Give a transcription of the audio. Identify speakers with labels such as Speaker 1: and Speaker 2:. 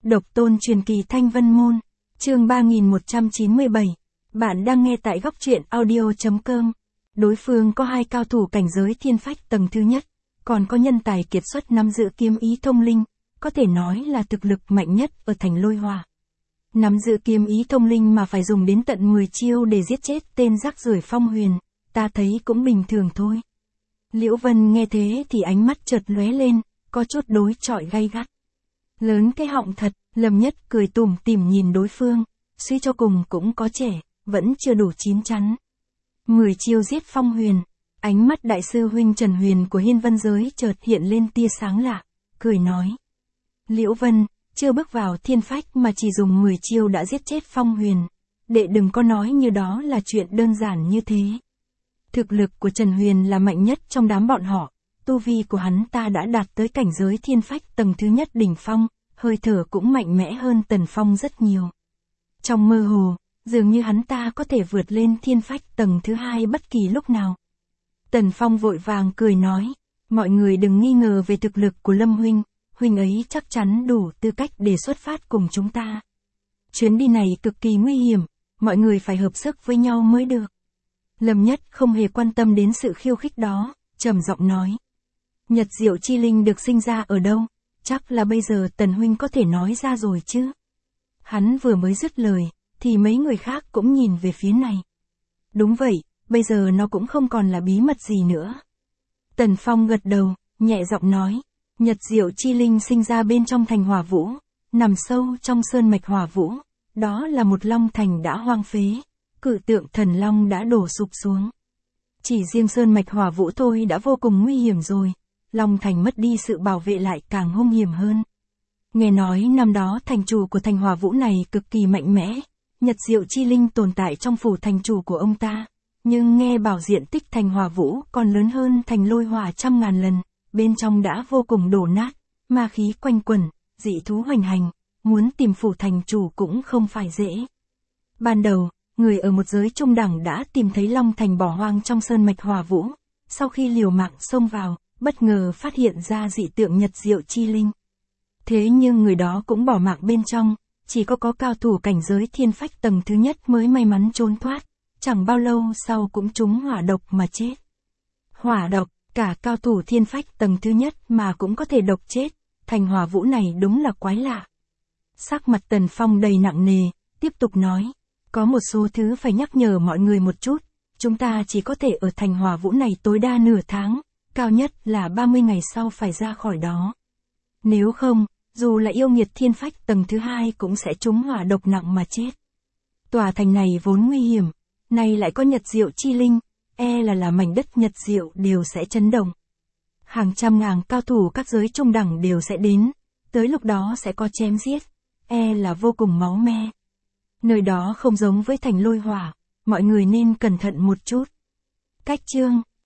Speaker 1: Độc tôn truyền kỳ Thanh Vân Môn, chương 3197. Bạn đang nghe tại góc truyện audio.com. Đối phương có hai cao thủ cảnh giới thiên phách tầng thứ nhất, còn có nhân tài kiệt xuất nắm giữ kiếm ý thông linh, có thể nói là thực lực mạnh nhất ở thành Lôi Hòa. Nắm giữ kiếm ý thông linh mà phải dùng đến tận 10 chiêu để giết chết tên rác rưởi Phong Huyền, ta thấy cũng bình thường thôi. Liễu Vân nghe thế thì ánh mắt chợt lóe lên, có chút đối chọi gay gắt. Lớn cái họng thật, Lâm Nhất cười tủm tỉm nhìn đối phương, suy cho cùng cũng có trẻ, vẫn chưa đủ chín chắn. 10 chiêu giết Phong Huyền, ánh mắt đại sư huynh Trần Huyền của Hiên Vân giới chợt hiện lên tia sáng lạ, cười nói. Liễu Vân, chưa bước vào thiên phách mà chỉ dùng 10 chiêu đã giết chết Phong Huyền, đệ đừng có nói như đó là chuyện đơn giản như thế. Thực lực của Trần Huyền là mạnh nhất trong đám bọn họ, tu vi của hắn ta đã đạt tới cảnh giới thiên phách tầng thứ nhất đỉnh phong, hơi thở cũng mạnh mẽ hơn Tần Phong rất nhiều. Trong mơ hồ, dường như hắn ta có thể vượt lên thiên phách tầng thứ hai bất kỳ lúc nào. Tần Phong vội vàng cười nói, mọi người đừng nghi ngờ về thực lực của Lâm huynh, huynh ấy chắc chắn đủ tư cách để xuất phát cùng chúng ta. Chuyến đi này cực kỳ nguy hiểm, mọi người phải hợp sức với nhau mới được. Lâm Nhất không hề quan tâm đến sự khiêu khích đó, trầm giọng nói. Nhật Diệu Chi Linh được sinh ra ở đâu? Chắc là bây giờ Tần huynh có thể nói ra rồi chứ. Hắn vừa mới dứt lời, thì mấy người khác cũng nhìn về phía này. Đúng vậy, bây giờ nó cũng không còn là bí mật gì nữa. Tần Phong gật đầu, nhẹ giọng nói. Nhật Diệu Chi Linh sinh ra bên trong thành Hỏa Vũ, nằm sâu trong sơn mạch Hỏa Vũ. Đó là một long thành đã hoang phế, cự tượng thần long đã đổ sụp xuống. Chỉ riêng sơn mạch Hỏa Vũ thôi đã vô cùng nguy hiểm rồi. Long thành mất đi sự bảo vệ lại càng hung hiểm hơn. Nghe nói năm đó thành chủ của thành Hỏa Vũ này cực kỳ mạnh mẽ, Nhật Diệu Chi Linh tồn tại trong phủ thành chủ của ông ta, nhưng nghe bảo diện tích thành Hỏa Vũ còn lớn hơn thành Lôi Hòa 100.000 lần, bên trong đã vô cùng đổ nát, ma khí quanh quẩn, dị thú hoành hành, muốn tìm phủ thành chủ cũng không phải dễ. Ban đầu, người ở một giới trung đẳng đã tìm thấy Long thành bỏ hoang trong sơn mạch Hỏa Vũ, sau khi liều mạng xông vào, bất ngờ phát hiện ra dị tượng Nhật Diệu Chi Linh. Thế nhưng người đó cũng bỏ mạng bên trong, chỉ có cao thủ cảnh giới thiên phách tầng thứ nhất mới may mắn trốn thoát, chẳng bao lâu sau cũng trúng hỏa độc mà chết. Hỏa độc, cả cao thủ thiên phách tầng thứ nhất mà cũng có thể độc chết, thành Hỏa Vũ này đúng là quái lạ. Sắc mặt Tần Phong đầy nặng nề, tiếp tục nói, có một số thứ phải nhắc nhở mọi người một chút, chúng ta chỉ có thể ở thành Hỏa Vũ này tối đa nửa tháng. Cao nhất là 30 ngày sau phải ra khỏi đó. Nếu không, dù là yêu nghiệt thiên phách tầng thứ hai cũng sẽ trúng hỏa độc nặng mà chết. Tòa thành này vốn nguy hiểm, nay lại có Nhật Diệu Chi Linh, là mảnh đất Nhật Diệu đều sẽ chấn động. Hàng trăm ngàn cao thủ các giới trung đẳng đều sẽ đến, tới lúc đó sẽ có chém giết, là vô cùng máu me. Nơi đó không giống với thành Lôi Hỏa, mọi người nên cẩn thận một chút. Cách chương